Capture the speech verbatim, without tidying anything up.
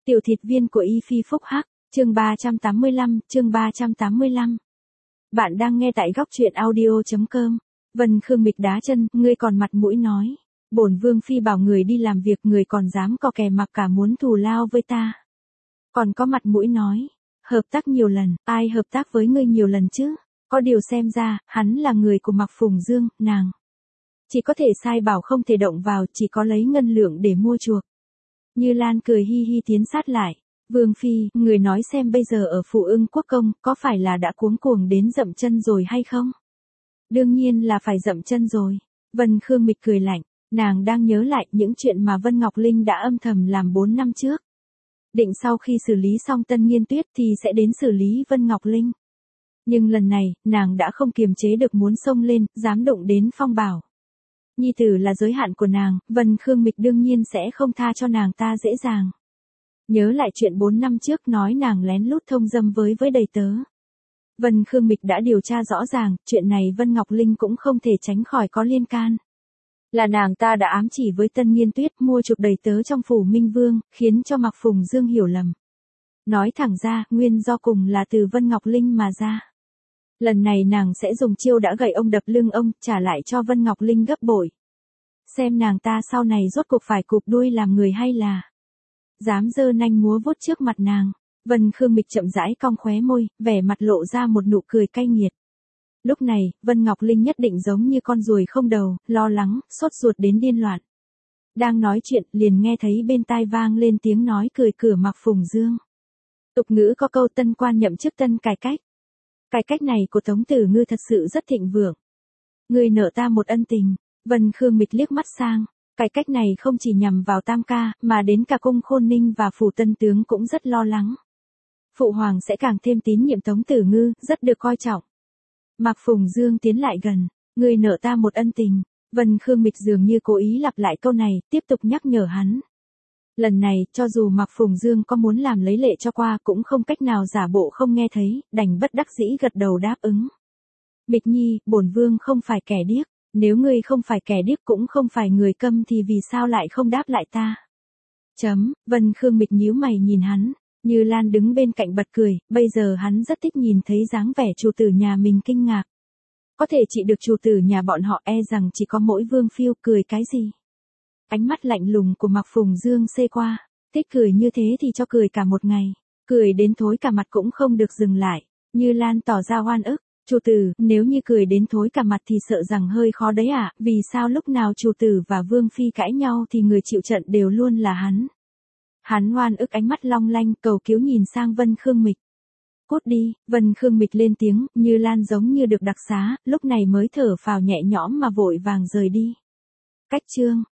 Tiểu thịt viên của Y Phi Phúc Hắc, chương ba trăm tám mươi lăm, chương ba trăm tám mươi lăm. Bạn đang nghe tại góc truyện audio.com. Vân Khương Mịch đá chân, ngươi còn mặt mũi nói. Bổn Vương Phi bảo người đi làm việc, người còn dám cò kè mặc cả muốn thù lao với ta. Còn có mặt mũi nói, hợp tác nhiều lần, ai hợp tác với ngươi nhiều lần chứ? Có điều xem ra, hắn là người của Mạc Phùng Dương, nàng chỉ có thể sai bảo không thể động vào, chỉ có lấy ngân lượng để mua chuộc. Như Lan cười hi hi tiến sát lại. Vương Phi, người nói xem bây giờ ở Phụ Ưng Quốc Công, có phải là đã cuống cuồng đến dậm chân rồi hay không? Đương nhiên là phải dậm chân rồi. Vân Khương Mịch cười lạnh, nàng đang nhớ lại những chuyện mà Vân Ngọc Linh đã âm thầm làm bốn năm trước. Định sau khi xử lý xong Tân Nghiên Tuyết thì sẽ đến xử lý Vân Ngọc Linh. Nhưng lần này, nàng đã không kiềm chế được muốn xông lên, dám động đến Phong Bảo. Nhi tử là giới hạn của nàng, Vân Khương Mịch đương nhiên sẽ không tha cho nàng ta dễ dàng. Nhớ lại chuyện bốn năm trước nói nàng lén lút thông dâm với với đầy tớ. Vân Khương Mịch đã điều tra rõ ràng, chuyện này Vân Ngọc Linh cũng không thể tránh khỏi có liên can. Là nàng ta đã ám chỉ với Tân Nghiên Tuyết mua chuộc đầy tớ trong phủ Minh Vương, khiến cho Mạc Phùng Dương hiểu lầm. Nói thẳng ra, nguyên do cùng là từ Vân Ngọc Linh mà ra. Lần này nàng sẽ dùng chiêu đã gậy ông đập lưng ông, trả lại cho Vân Ngọc Linh gấp bội. Xem nàng ta sau này rốt cuộc phải cụp đuôi làm người hay là dám giơ nanh múa vuốt trước mặt nàng. Vân Khương Mịch chậm rãi cong khóe môi, vẻ mặt lộ ra một nụ cười cay nghiệt. Lúc này, Vân Ngọc Linh nhất định giống như con ruồi không đầu, lo lắng, sốt ruột đến điên loạn. Đang nói chuyện, liền nghe thấy bên tai vang lên tiếng nói cười cửa Mạc Phùng Dương. Tục ngữ có câu tân quan nhậm chức tân cải cách. Cải cách này của Tống Tử Ngư thật sự rất thịnh vượng. Người nợ ta một ân tình. Vân Khương Mịch liếc mắt sang. Cải cách này không chỉ nhằm vào Tam Ca, mà đến cả cung Khôn Ninh và phủ Tân Tướng cũng rất lo lắng. Phụ hoàng sẽ càng thêm tín nhiệm Tống Tử Ngư, rất được coi trọng. Mạc Phùng Dương tiến lại gần. Người nợ ta một ân tình. Vân Khương Mịch dường như cố ý lặp lại câu này, tiếp tục nhắc nhở hắn. Lần này, cho dù Mạc Phùng Dương có muốn làm lấy lệ cho qua cũng không cách nào giả bộ không nghe thấy, đành bất đắc dĩ gật đầu đáp ứng. Mịch Nhi, bổn vương không phải kẻ điếc, nếu ngươi không phải kẻ điếc cũng không phải người câm thì vì sao lại không đáp lại ta? Chấm, Vân Khương Mịch nhíu mày nhìn hắn, Như Lan đứng bên cạnh bật cười, bây giờ hắn rất thích nhìn thấy dáng vẻ chủ tử nhà mình kinh ngạc. Có thể trị được chủ tử nhà bọn họ e rằng chỉ có mỗi Vương Phiêu, cười cái gì? Ánh mắt lạnh lùng của Mạc Phùng Dương xê qua, thích cười như thế thì cho cười cả một ngày, cười đến thối cả mặt cũng không được dừng lại. Như Lan tỏ ra oan ức, chủ tử, nếu như cười đến thối cả mặt thì sợ rằng hơi khó đấy ạ, à? Vì sao lúc nào chủ tử và Vương Phi cãi nhau thì người chịu trận đều luôn là hắn. Hắn oan ức ánh mắt long lanh cầu cứu nhìn sang Vân Khương Mịch. Cút đi, Vân Khương Mịch lên tiếng, Như Lan giống như được đặc xá, lúc này mới thở phào nhẹ nhõm mà vội vàng rời đi. Cách chương